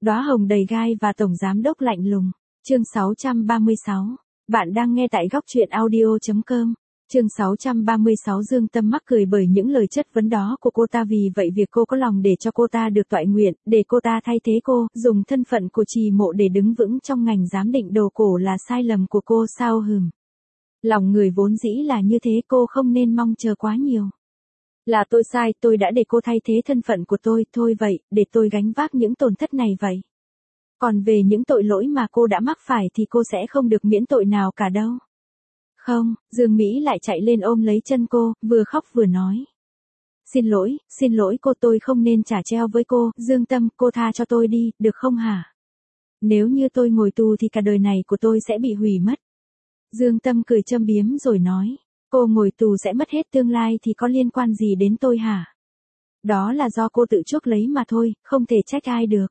Đóa hồng đầy gai và tổng giám đốc lạnh lùng. Chương 636. Bạn đang nghe tại góc truyện audio.com. Chương 636. Dương Tâm mắc cười bởi những lời chất vấn đó của cô ta, vì vậy việc cô có lòng để cho cô ta được toại nguyện, để cô ta thay thế cô, dùng thân phận của trì mộ để đứng vững trong ngành giám định đồ cổ là sai lầm của cô sao hừm. Lòng người vốn dĩ là như thế, cô không nên mong chờ quá nhiều. Là tôi sai, tôi đã để cô thay thế thân phận của tôi, thôi vậy, để tôi gánh vác những tổn thất này vậy. Còn về những tội lỗi mà cô đã mắc phải thì cô sẽ không được miễn tội nào cả đâu. Không, Dương Mỹ lại chạy lên ôm lấy chân cô, vừa khóc vừa nói. Xin lỗi cô, tôi không nên trả treo với cô, Dương Tâm, cô tha cho tôi đi, được không hả? Nếu như tôi ngồi tù thì cả đời này của tôi sẽ bị hủy mất. Dương Tâm cười châm biếm rồi nói. Cô ngồi tù sẽ mất hết tương lai thì có liên quan gì đến tôi hả? Đó là do cô tự chuốc lấy mà thôi, không thể trách ai được.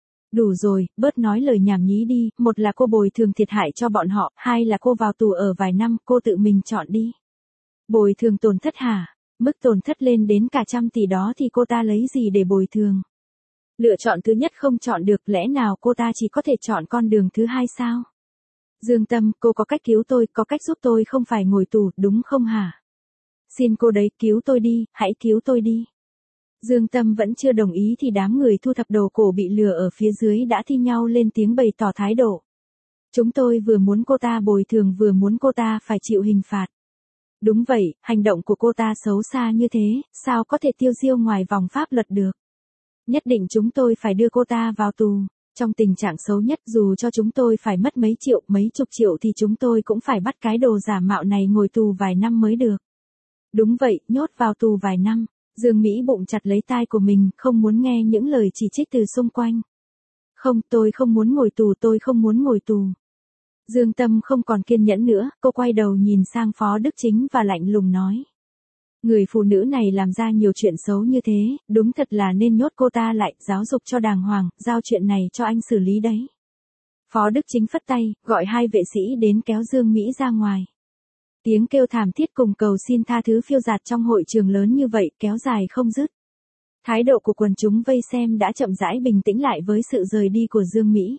Đủ rồi, bớt nói lời nhảm nhí đi, một là cô bồi thường thiệt hại cho bọn họ, hai là cô vào tù ở vài năm, cô tự mình chọn đi. Bồi thường tổn thất hả? Mức tổn thất lên đến cả 100 tỷ đó thì cô ta lấy gì để bồi thường? Lựa chọn thứ nhất không chọn được, lẽ nào cô ta chỉ có thể chọn con đường thứ hai sao? Dương Tâm, cô có cách cứu tôi, có cách giúp tôi không phải ngồi tù, đúng không hả? Xin cô đấy, cứu tôi đi, hãy cứu tôi đi. Dương Tâm vẫn chưa đồng ý thì đám người thu thập đồ cổ bị lừa ở phía dưới đã thi nhau lên tiếng bày tỏ thái độ. Chúng tôi vừa muốn cô ta bồi thường vừa muốn cô ta phải chịu hình phạt. Đúng vậy, hành động của cô ta xấu xa như thế, sao có thể tiêu diêu ngoài vòng pháp luật được? Nhất định chúng tôi phải đưa cô ta vào tù. Trong tình trạng xấu nhất, dù cho chúng tôi phải mất mấy triệu, mấy chục triệu thì chúng tôi cũng phải bắt cái đồ giả mạo này ngồi tù vài năm mới được. Đúng vậy, nhốt vào tù vài năm. Dương Mỹ bụng chặt lấy tai của mình, không muốn nghe những lời chỉ trích từ xung quanh. Không, tôi không muốn ngồi tù, tôi không muốn ngồi tù. Dương Tâm không còn kiên nhẫn nữa, cô quay đầu nhìn sang Phó Đức Chính và lạnh lùng nói. Người phụ nữ này làm ra nhiều chuyện xấu như thế, đúng thật là nên nhốt cô ta lại, giáo dục cho đàng hoàng, giao chuyện này cho anh xử lý đấy. Phó Đức Chính phất tay, gọi hai vệ sĩ đến kéo Dương Mỹ ra ngoài. Tiếng kêu thảm thiết cùng cầu xin tha thứ phiêu dạt trong hội trường lớn như vậy, kéo dài không dứt. Thái độ của quần chúng vây xem đã chậm rãi bình tĩnh lại với sự rời đi của Dương Mỹ.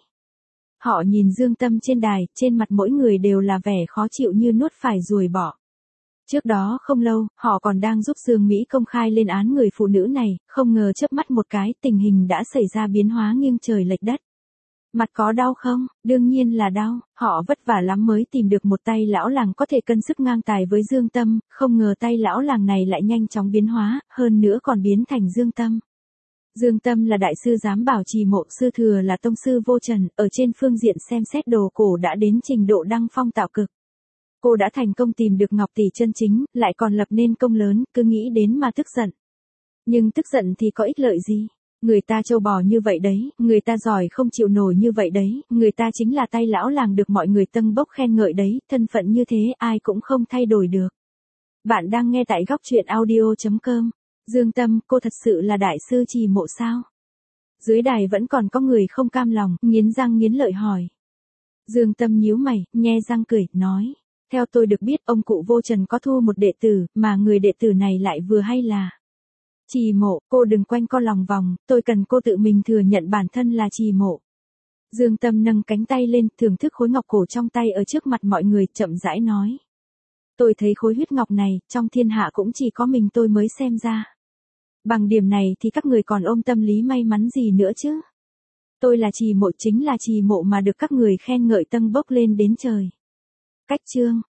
Họ nhìn Dương Tâm trên đài, trên mặt mỗi người đều là vẻ khó chịu như nuốt phải ruồi bọ. Trước đó không lâu, họ còn đang giúp Dương Mỹ công khai lên án người phụ nữ này, không ngờ chớp mắt một cái, tình hình đã xảy ra biến hóa nghiêng trời lệch đất. Mặt có đau không? Đương nhiên là đau, họ vất vả lắm mới tìm được một tay lão làng có thể cân sức ngang tài với Dương Tâm, không ngờ tay lão làng này lại nhanh chóng biến hóa, hơn nữa còn biến thành Dương Tâm. Dương Tâm là đại sư giám bảo trì mộ, sư thừa là tông sư vô trần, ở trên phương diện xem xét đồ cổ đã đến trình độ đăng phong tạo cực. Cô đã thành công tìm được ngọc tỷ chân chính, lại còn lập nên công lớn, cứ nghĩ đến mà tức giận. Nhưng tức giận thì có ích lợi gì? Người ta trâu bò như vậy đấy, người ta giỏi không chịu nổi như vậy đấy, người ta chính là tay lão làng được mọi người tâng bốc khen ngợi đấy, thân phận như thế ai cũng không thay đổi được. Bạn đang nghe tại góc truyện audio.com. Dương Tâm, cô thật sự là đại sư trì mộ sao? Dưới đài vẫn còn có người không cam lòng, nghiến răng nghiến lợi hỏi. Dương Tâm nhíu mày, nhe răng cười, nói. Theo tôi được biết, ông cụ Vô Trần có thu một đệ tử, mà người đệ tử này lại vừa hay là trì mộ. Cô đừng quanh co lòng vòng, tôi cần cô tự mình thừa nhận bản thân là trì mộ. Dương Tâm nâng cánh tay lên, thưởng thức khối ngọc cổ trong tay ở trước mặt mọi người, chậm rãi nói. Tôi thấy khối huyết ngọc này, trong thiên hạ cũng chỉ có mình tôi mới xem ra. Bằng điểm này thì các người còn ôm tâm lý may mắn gì nữa chứ? Tôi là trì mộ, chính là trì mộ mà được các người khen ngợi tâng bốc lên đến trời. Cách chương.